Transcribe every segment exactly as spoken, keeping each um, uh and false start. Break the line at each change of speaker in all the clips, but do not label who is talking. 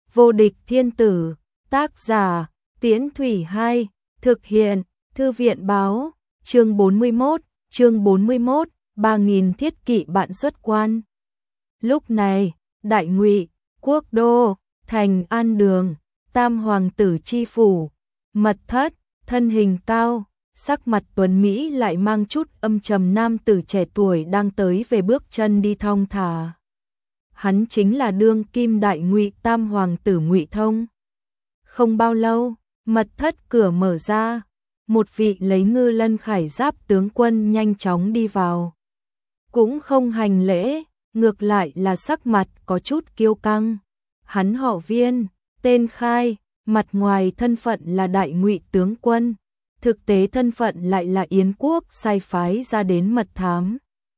Vô địch thiên tử, tác giả, Tiễn Thủy Hai, thực hiện, Thư viện báo, chương bốn mươi mốt, chương bốn mươi mốt, ba nghìn thiết kỵ bạn xuất quan. Lúc này, Đại Ngụy, quốc đô, thành An Đường, Tam hoàng tử chi phủ, mật thất, thân hình cao, sắc mặt tuấn mỹ lại mang chút âm trầm nam tử trẻ tuổi đang tới về bước chân đi thong thả. Hắn chính là đương kim Đại Ngụy Tam hoàng tử Ngụy Thông. Không bao lâu, mật thất cửa mở ra, một vị lấy ngư lân khải giáp tướng quân nhanh chóng đi vào. Cũng không hành lễ, ngược lại là sắc mặt có chút kiêu căng. Hắn họ Viên, tên Khai, mặt ngoài thân phận là Đại Ngụy tướng quân, thực tế thân phận lại là Yến quốc sai phái ra đến mật thám.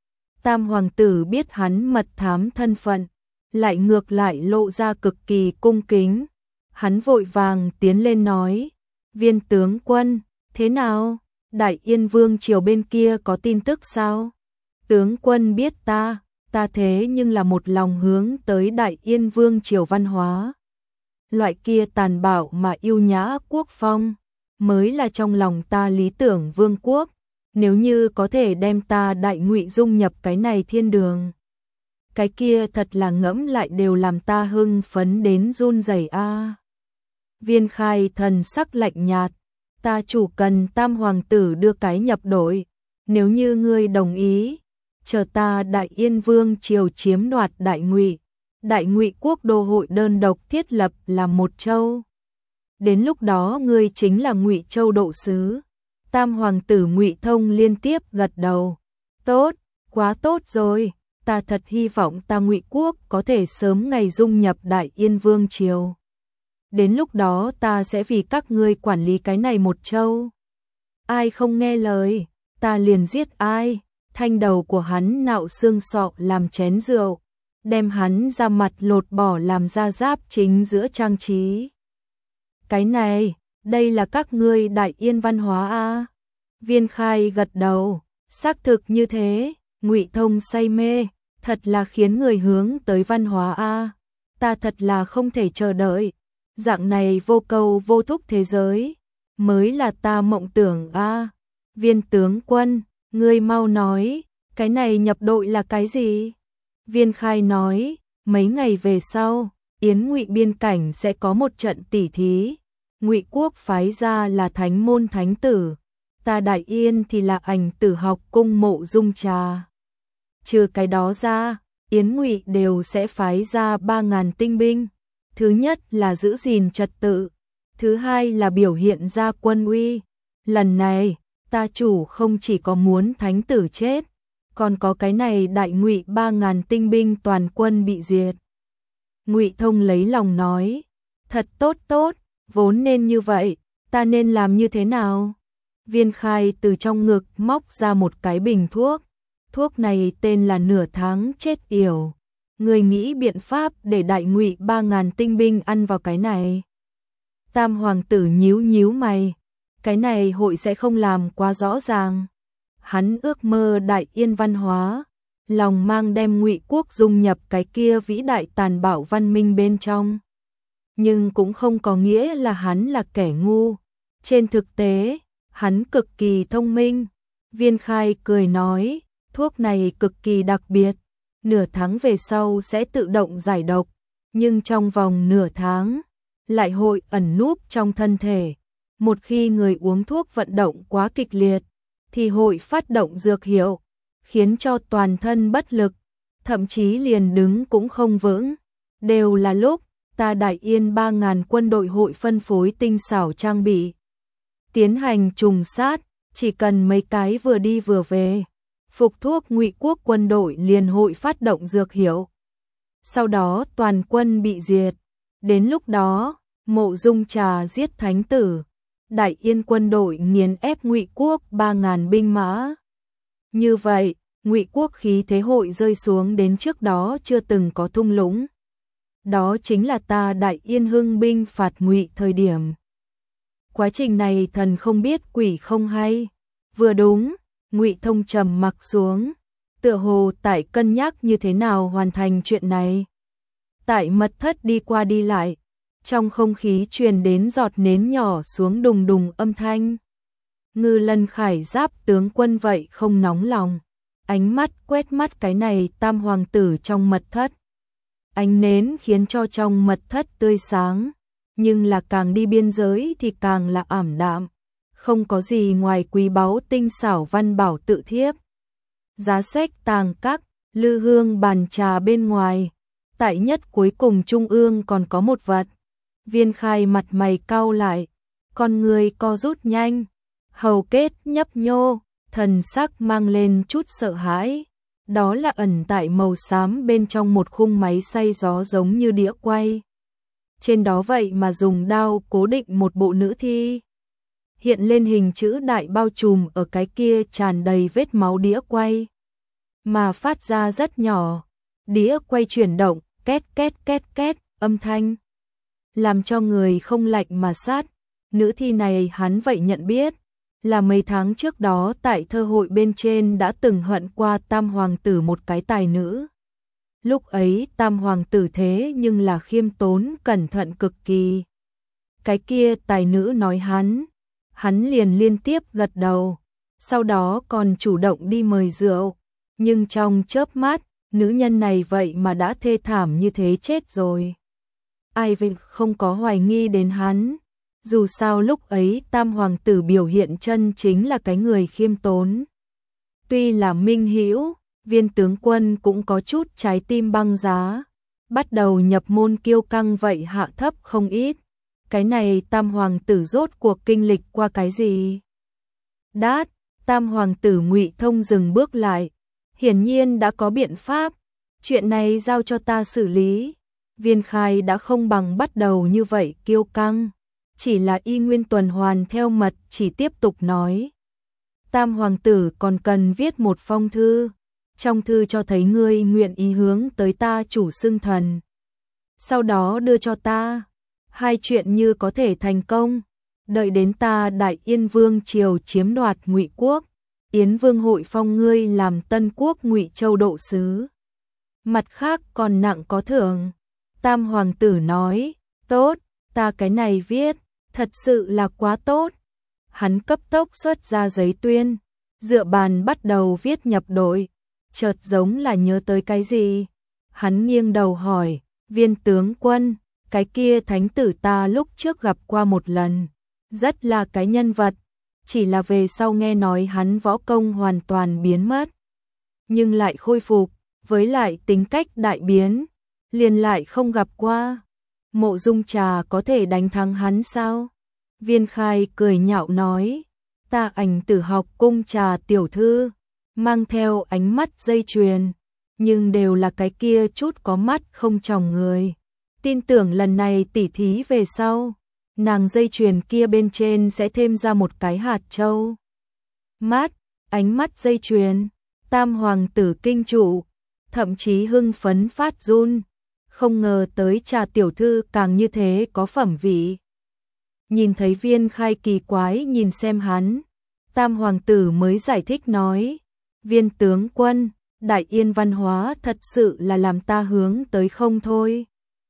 Tam hoàng tử biết hắn mật thám thân phận, lại ngược lại lộ ra cực kỳ cung kính. Hắn vội vàng tiến lên nói, Viên tướng quân, thế nào? Đại Yên Vương triều bên kia có tin tức sao? Tướng quân biết ta, ta thế nhưng là một lòng hướng tới Đại Yên Vương triều văn hóa. Loại kia tàn bạo mà yêu nhã quốc phong, mới là trong lòng ta lý tưởng vương quốc. Nếu như có thể đem ta Đại Ngụy dung nhập cái này thiên đường, cái kia thật là ngẫm lại đều làm ta hưng phấn đến run rẩy a. À. Viên Khai thần sắc lạnh nhạt, ta chủ cần Tam hoàng tử đưa cái nhập đội, nếu như ngươi đồng ý, chờ ta Đại Yên Vương triều chiếm đoạt Đại Ngụy, Đại Ngụy quốc đô hội đơn độc thiết lập là một châu. Đến lúc đó ngươi chính là Ngụy Châu độ sứ. Tam hoàng tử Ngụy Thông liên tiếp gật đầu. Tốt, quá tốt rồi, ta thật hy vọng ta Ngụy quốc có thể sớm ngày dung nhập Đại Yên Vương triều. Đến lúc đó ta sẽ vì các ngươi quản lý cái này một châu. Ai không nghe lời, ta liền giết ai. Thanh đầu của hắn nạo xương sọ làm chén rượu, đem hắn ra mặt lột bỏ làm ra giáp chính giữa trang trí. Cái này, đây là các ngươi Đại Yên văn hóa a. Viên Khai gật đầu, xác thực như thế. Ngụy Thông say mê, thật là khiến người hướng tới văn hóa a. Ta thật là không thể chờ đợi. Dạng này vô cầu vô thúc thế giới, mới là ta mộng tưởng a. Viên tướng quân, ngươi mau nói, cái này nhập đội là cái gì? Viên Khai nói, mấy ngày về sau, Yến Ngụy biên cảnh sẽ có một trận tỉ thí. Ngụy quốc phái ra là thánh môn thánh tử, ta Đại Yên thì là ảnh tử học cung Mộ Dung Trà. Trừ cái đó ra, Yến Ngụy đều sẽ phái ra ba ngàn tinh binh. Thứ nhất là giữ gìn trật tự, thứ hai là biểu hiện ra quân uy. Lần này, ta chủ không chỉ có muốn thánh tử chết, còn có cái này Đại Ngụy ba ngàn tinh binh toàn quân bị diệt. Ngụy Thông lấy lòng nói, thật tốt tốt, vốn nên như vậy, ta nên làm như thế nào? Viên Khai từ trong ngực móc ra một cái bình thuốc, thuốc này tên là nửa tháng chết yểu. Người nghĩ biện pháp để Đại Ngụy ba ngàn tinh binh ăn vào cái này. Tam hoàng tử nhíu nhíu mày, cái này hội sẽ không làm quá rõ ràng. Hắn ước mơ Đại Yên văn hóa, lòng mang đem Ngụy quốc dung nhập cái kia vĩ đại tàn bạo văn minh bên trong. Nhưng cũng không có nghĩa là hắn là kẻ ngu. Trên thực tế, hắn cực kỳ thông minh. Viên Khai cười nói, thuốc này cực kỳ đặc biệt, nửa tháng về sau sẽ tự động giải độc, nhưng trong vòng nửa tháng lại hội ẩn núp trong thân thể. Một khi người uống thuốc vận động quá kịch liệt, thì hội phát động dược hiệu, khiến cho toàn thân bất lực, thậm chí liền đứng cũng không vững. Đều là lúc ta Đại Yên ba ngàn quân đội hội phân phối tinh xảo trang bị, tiến hành trùng sát, chỉ cần mấy cái vừa đi vừa về, phục thuốc Ngụy quốc quân đội liền hội phát động dược hiệu. Sau đó toàn quân bị diệt. Đến lúc đó, Mộ Dung Trà giết thánh tử, Đại Yên quân đội nghiền ép Ngụy quốc ba ngàn binh mã. Như vậy, Ngụy quốc khí thế hội rơi xuống đến trước đó chưa từng có thung lũng. Đó chính là ta Đại Yên hưng binh phạt Ngụy thời điểm. Quá trình này thần không biết quỷ không hay. Vừa đúng, Ngụy Thông trầm mặc xuống, tựa hồ tại cân nhắc như thế nào hoàn thành chuyện này. Tại mật thất đi qua đi lại, trong không khí truyền đến giọt nến nhỏ xuống đùng đùng âm thanh. Ngư Lân Khải Giáp tướng quân vậy không nóng lòng, ánh mắt quét mắt cái này tam hoàng tử trong mật thất. Ánh nến khiến cho trong mật thất tươi sáng, nhưng là càng đi biên giới thì càng là ảm đạm, không có gì ngoài quý báu tinh xảo văn bảo tự thiếp. Giá sách tàng các, lư hương bàn trà bên ngoài, tại nhất cuối cùng trung ương còn có một vật. Viên Khai mặt mày cau lại, con người co rút nhanh, hầu kết nhấp nhô, thần sắc mang lên chút sợ hãi. Đó là ẩn tại màu xám bên trong một khung máy xay gió giống như đĩa quay. Trên đó vậy mà dùng đao cố định một bộ nữ thi. Hiện lên hình chữ đại bao trùm ở cái kia tràn đầy vết máu đĩa quay. Mà phát ra rất nhỏ. Đĩa quay chuyển động, két két két két, âm thanh. Làm cho người không lạnh mà sát. Nữ thi này hắn vậy nhận biết. Là mấy tháng trước đó tại thơ hội bên trên đã từng hận qua tam hoàng tử một cái tài nữ. Lúc ấy tam hoàng tử thế nhưng là khiêm tốn cẩn thận cực kỳ. Cái kia tài nữ nói hắn, hắn liền liên tiếp gật đầu, sau đó còn chủ động đi mời rượu. Nhưng trong chớp mắt, nữ nhân này vậy mà đã thê thảm như thế chết rồi. Ai vậy không có hoài nghi đến hắn. Dù sao lúc ấy tam hoàng tử biểu hiện chân chính là cái người khiêm tốn. Tuy là minh hữu, Viên tướng quân cũng có chút trái tim băng giá. Bắt đầu nhập môn kiêu căng vậy hạ thấp không ít. Cái này tam hoàng tử rốt cuộc kinh lịch qua cái gì? Đát, tam hoàng tử Ngụy Thông dừng bước lại. Hiển nhiên đã có biện pháp. Chuyện này giao cho ta xử lý. Viên Khai đã không bằng bắt đầu như vậy kiêu căng. Chỉ là y nguyên tuần hoàn theo mật chỉ tiếp tục nói. Tam hoàng tử còn cần viết một phong thư. Trong thư cho thấy ngươi nguyện ý hướng tới ta chủ xưng thần. Sau đó đưa cho ta. Hai chuyện như có thể thành công. Đợi đến ta Đại Yên Vương triều chiếm đoạt Ngụy quốc. Yến Vương hội phong ngươi làm Tân Quốc Ngụy Châu độ sứ. Mặt khác còn nặng có thưởng. Tam hoàng tử nói, tốt, ta cái này viết, thật sự là quá tốt. Hắn cấp tốc xuất ra giấy tuyên, dựa bàn bắt đầu viết nhập đội, chợt giống là nhớ tới cái gì. Hắn nghiêng đầu hỏi, Viên tướng quân, cái kia thánh tử ta lúc trước gặp qua một lần, rất là cái nhân vật, chỉ là về sau nghe nói hắn võ công hoàn toàn biến mất, nhưng lại khôi phục, với lại tính cách đại biến, liền lại không gặp qua. Mộ Dung Trà có thể đánh thắng hắn sao? Viên Khai cười nhạo nói, ta Ảnh Tử học cung Trà tiểu thư, mang theo ánh mắt dây chuyền, nhưng đều là cái kia chút có mắt không tròng người. Tin tưởng lần này tỉ thí về sau, nàng dây chuyền kia bên trên sẽ thêm ra một cái hạt châu. Mắt, ánh mắt dây chuyền, tam hoàng tử kinh trụ, thậm chí hưng phấn phát run. Không ngờ tới Trà tiểu thư càng như thế có phẩm vị. Nhìn thấy Viên Khai kỳ quái nhìn xem hắn, tam hoàng tử mới giải thích nói, Viên tướng quân, Đại Yên văn hóa thật sự là làm ta hướng tới không thôi.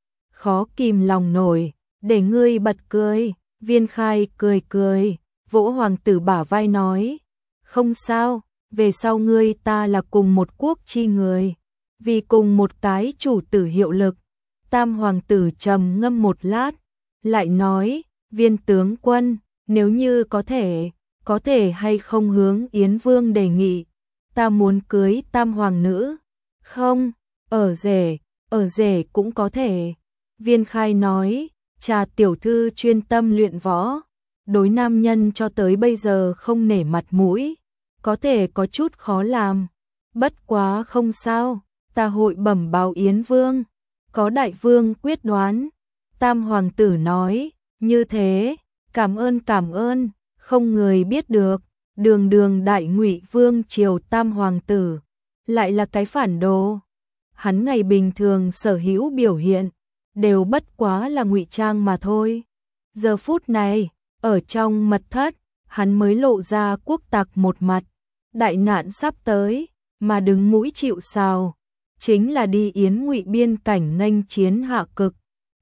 Khó kìm lòng nổi, để ngươi bật cười. Viên Khai cười cười, vỗ hoàng tử bả vai nói, không sao, về sau ngươi ta là cùng một quốc chi người, vì cùng một cái chủ tử hiệu lực. Tam hoàng tử trầm ngâm một lát, lại nói, Viên tướng quân, nếu như có thể, có thể hay không hướng Yến Vương đề nghị, ta muốn cưới tam hoàng nữ. Không, ở rể, ở rể cũng có thể. Viên Khai nói, Trà tiểu thư chuyên tâm luyện võ, đối nam nhân cho tới bây giờ không nể mặt mũi, có thể có chút khó làm. Bất quá không sao, ta hội bẩm báo Yến Vương, có đại vương quyết đoán. Tam hoàng tử nói, như thế, cảm ơn cảm ơn, không người biết được, đường đường Đại Ngụy Vương triều tam hoàng tử, lại là cái phản đồ. Hắn ngày bình thường sở hữu biểu hiện, đều bất quá là ngụy trang mà thôi. Giờ phút này, ở trong mật thất, hắn mới lộ ra quốc tặc một mặt, đại nạn sắp tới, mà đứng mũi chịu sào, chính là đi Yến Ngụy biên cảnh nghênh chiến hạ cực.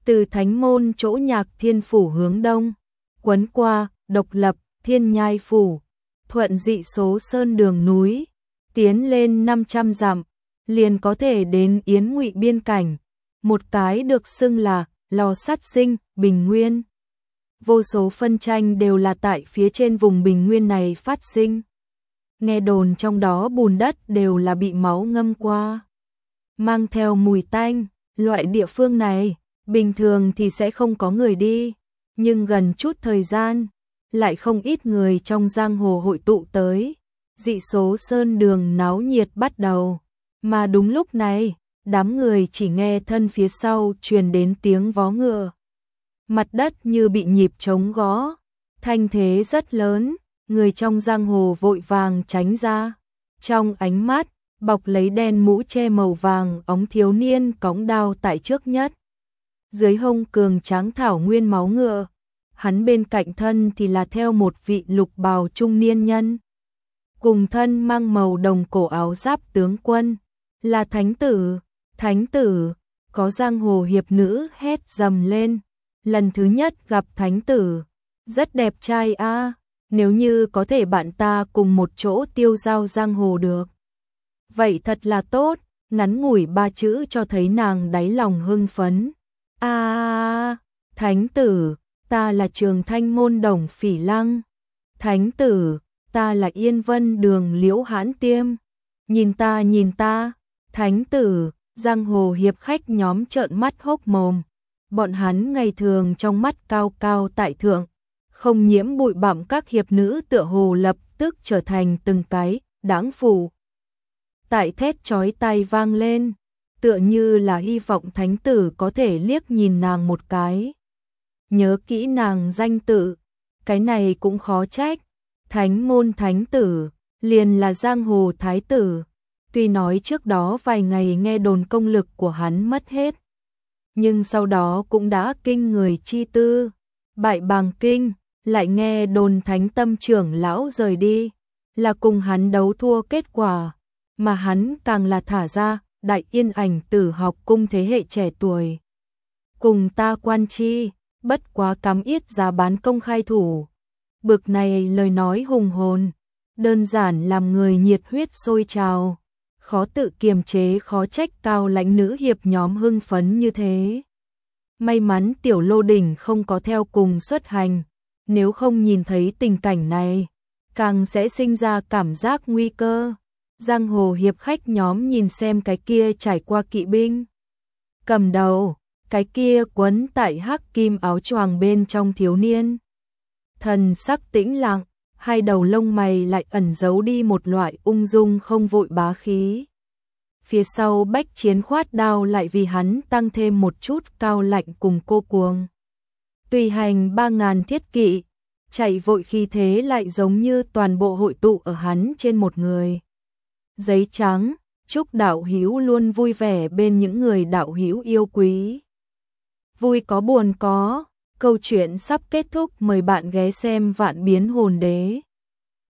từ thánh môn chỗ Nhạc Thiên phủ hướng đông, quấn qua Độc Lập, Thiên Nhai phủ, thuận dị số sơn đường núi, tiến lên năm trăm dặm, liền có thể đến Yến Ngụy biên cảnh, một cái được xưng là lò sát sinh, Bình Nguyên. Vô số phân tranh đều là tại phía trên vùng Bình Nguyên này phát sinh. Nghe đồn trong đó bùn đất đều là bị máu ngâm qua, mang theo mùi tanh. Loại địa phương này, bình thường thì sẽ không có người đi, nhưng gần chút thời gian, lại không ít người trong giang hồ hội tụ tới. Dị số sơn đường náo nhiệt bắt đầu, mà đúng lúc này, đám người chỉ nghe thân phía sau truyền đến tiếng vó ngựa. Mặt đất như bị nhịp trống gõ, thanh thế rất lớn, người trong giang hồ vội vàng tránh ra. Trong ánh mắt, bọc lấy đen mũ che màu vàng óng thiếu niên cõng đao tại trước nhất. Dưới hông cường tráng thảo nguyên máu ngựa, hắn bên cạnh thân thì là theo một vị lục bào trung niên nhân. Cùng thân mang màu đồng cổ áo giáp tướng quân, là thánh tử, thánh tử, có giang hồ hiệp nữ hét dầm lên. Lần thứ nhất gặp thánh tử, rất đẹp trai a, nếu như có thể bạn ta cùng một chỗ tiêu giao giang hồ được. Vậy thật là tốt, ngắn ngủi ba chữ cho thấy nàng đáy lòng hưng phấn. A, thánh tử, ta là Trường Thanh môn Đồng Phỉ Lăng. Thánh tử, ta là Yên Vân đường Liễu Hãn Tiêm. Nhìn ta nhìn ta, thánh tử, giang hồ hiệp khách nhóm trợn mắt hốc mồm. Bọn hắn ngày thường trong mắt cao cao tại thượng, không nhiễm bụi bặm các hiệp nữ tựa hồ lập tức trở thành từng cái đáng phù. Tại thét chói tai vang lên, tựa như là hy vọng thánh tử có thể liếc nhìn nàng một cái. Nhớ kỹ nàng danh tự, cái này cũng khó trách. Thánh môn thánh tử, liền là giang hồ thái tử. Tuy nói trước đó vài ngày nghe đồn công lực của hắn mất hết, nhưng sau đó cũng đã kinh người chi tư. Bại Bàng Kinh, lại nghe đồn thánh tâm trưởng lão rời đi, là cùng hắn đấu thua kết quả, mà hắn càng là thả ra Đại Yên Ảnh Tử học cung thế hệ trẻ tuổi. Cùng ta quan chi, bất quá cắm yết giá bán công khai thủ. Bực này lời nói hùng hồn, đơn giản làm người nhiệt huyết sôi trào, khó tự kiềm chế, khó trách cao lãnh nữ hiệp nhóm hưng phấn như thế. May mắn Tiểu Lô Đỉnh không có theo cùng xuất hành, nếu không nhìn thấy tình cảnh này, càng sẽ sinh ra cảm giác nguy cơ. Giang hồ hiệp khách nhóm nhìn xem cái kia trải qua kỵ binh cầm đầu, cái kia quấn tại hắc kim áo choàng bên trong thiếu niên. Thần sắc tĩnh lặng, hai đầu lông mày lại ẩn giấu đi một loại ung dung không vội bá khí. Phía sau Bách Chiến khoát đao lại vì hắn tăng thêm một chút cao lạnh cùng cô cuồng. Tùy hành ba ngàn thiết kỵ, chạy vội khi thế lại giống như toàn bộ hội tụ ở hắn trên một người. Giấy trắng, chúc đạo hữu luôn vui vẻ bên những người đạo hữu yêu quý. Vui có buồn có, câu chuyện sắp kết thúc, mời bạn ghé xem Vạn Biến Hồn Đế.